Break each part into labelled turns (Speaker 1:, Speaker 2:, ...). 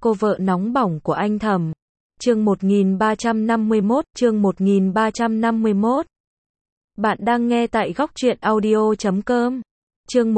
Speaker 1: Cô vợ nóng bỏng của anh Thẩm. Chương 1351. Bạn đang nghe tại góc truyện audio.com. Chương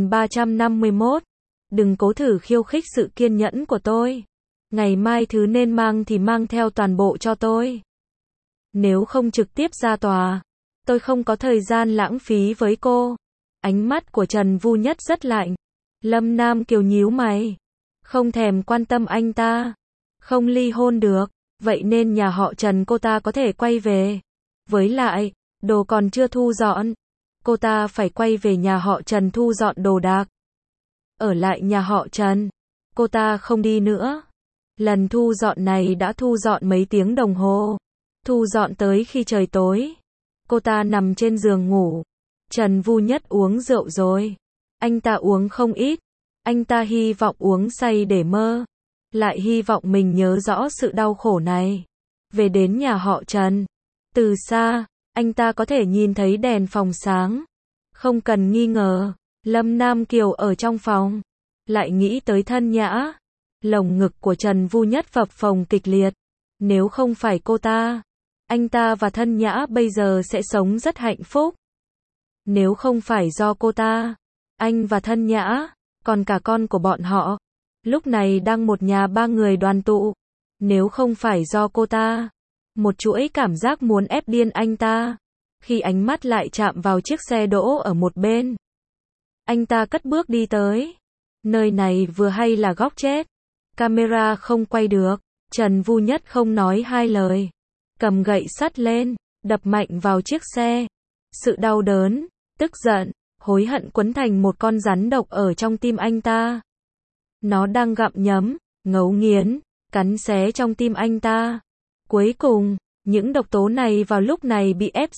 Speaker 1: 1351. Đừng cố thử khiêu khích sự kiên nhẫn của tôi. Ngày mai thứ nên mang thì mang theo toàn bộ cho tôi. Nếu không trực tiếp ra tòa, tôi không có thời gian lãng phí với cô. Ánh mắt của Trần Vu Nhất rất lạnh. Lâm Nam Kiều nhíu mày. Không thèm quan tâm anh ta. Không ly hôn được. Vậy nên nhà họ Trần cô ta có thể quay về. Với lại, đồ còn chưa thu dọn. Cô ta phải quay về nhà họ Trần thu dọn đồ đạc. Ở lại nhà họ Trần. Cô ta không đi nữa. Lần thu dọn này đã thu dọn mấy tiếng đồng hồ. Thu dọn tới khi trời tối. Cô ta nằm trên giường ngủ. Trần Vu Nhất uống rượu rồi. Anh ta uống không ít. Anh ta hy vọng uống say để mơ. Lại hy vọng mình nhớ rõ sự đau khổ này. Về đến nhà họ Trần. Từ xa, anh ta có thể nhìn thấy đèn phòng sáng. Không cần nghi ngờ, Lâm Nam Kiều ở trong phòng. Lại nghĩ tới Thân Nhã. Lồng ngực của Trần Vu Nhất phập phồng kịch liệt. Nếu không phải cô ta, anh ta và Thân Nhã bây giờ sẽ sống rất hạnh phúc. Nếu không phải do cô ta, anh và Thân Nhã, còn cả con của bọn họ, lúc này đang một nhà ba người đoàn tụ. Nếu không phải do cô ta, một chuỗi cảm giác muốn ép điên anh ta. Khi ánh mắt lại chạm vào chiếc xe đỗ ở một bên, anh ta cất bước đi tới. Nơi này vừa hay là góc chết. Camera không quay được. Trần Vu Nhất không nói hai lời. Cầm gậy sắt lên, đập mạnh vào chiếc xe. Sự đau đớn, tức giận, hối hận quấn thành một con rắn độc ở trong tim anh ta. Nó đang gặm nhấm, ngấu nghiến, cắn xé trong tim anh ta. Cuối cùng, những độc tố này vào lúc này bị ép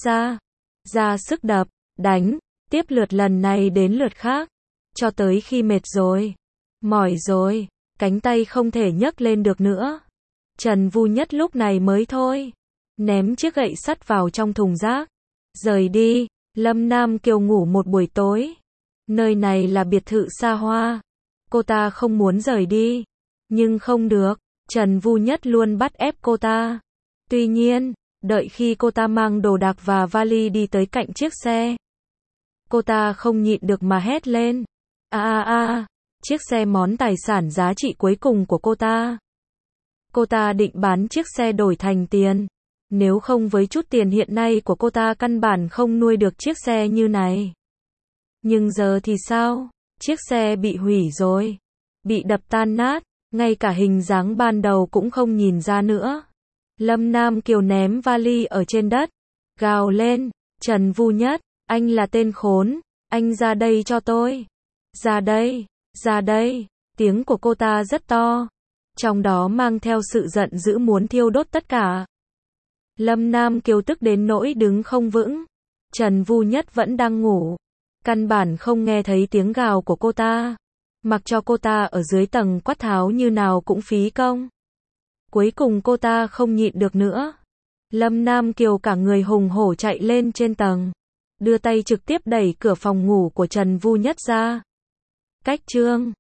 Speaker 1: ra sức đập, đánh, tiếp lượt lần này đến lượt khác, cho tới khi mệt rồi, mỏi rồi, cánh tay không thể nhấc lên được nữa. Trần Vu Nhất lúc này mới thôi, ném chiếc gậy sắt vào trong thùng rác, rời đi. Lâm Nam Kiều ngủ một buổi tối. Nơi này là biệt thự xa hoa. Cô ta không muốn rời đi, nhưng không được, Trần Vu Nhất luôn bắt ép cô ta. Tuy nhiên, đợi khi cô ta mang đồ đạc và vali đi tới cạnh chiếc xe, cô ta không nhịn được mà hét lên. Chiếc xe món tài sản giá trị cuối cùng của cô ta. Cô ta định bán chiếc xe đổi thành tiền. Nếu không với chút tiền hiện nay của cô ta căn bản không nuôi được chiếc xe như này. Nhưng giờ thì sao? Chiếc xe bị hủy rồi. Bị đập tan nát. Ngay cả hình dáng ban đầu cũng không nhìn ra nữa. Lâm Nam Kiều ném vali ở trên đất. Gào lên. Trần Vu Nhất, anh là tên khốn. Anh ra đây cho tôi. Ra đây. Ra đây. Tiếng của cô ta rất to. Trong đó mang theo sự giận dữ muốn thiêu đốt tất cả. Lâm Nam Kiều tức đến nỗi đứng không vững. Trần Vu Nhất vẫn đang ngủ. Căn bản không nghe thấy tiếng gào của cô ta. Mặc cho cô ta ở dưới tầng quát tháo như nào cũng phí công. Cuối cùng cô ta không nhịn được nữa. Lâm Nam Kiều cả người hùng hổ chạy lên trên tầng. Đưa tay trực tiếp đẩy cửa phòng ngủ của Trần Vu Nhất ra. Cách chương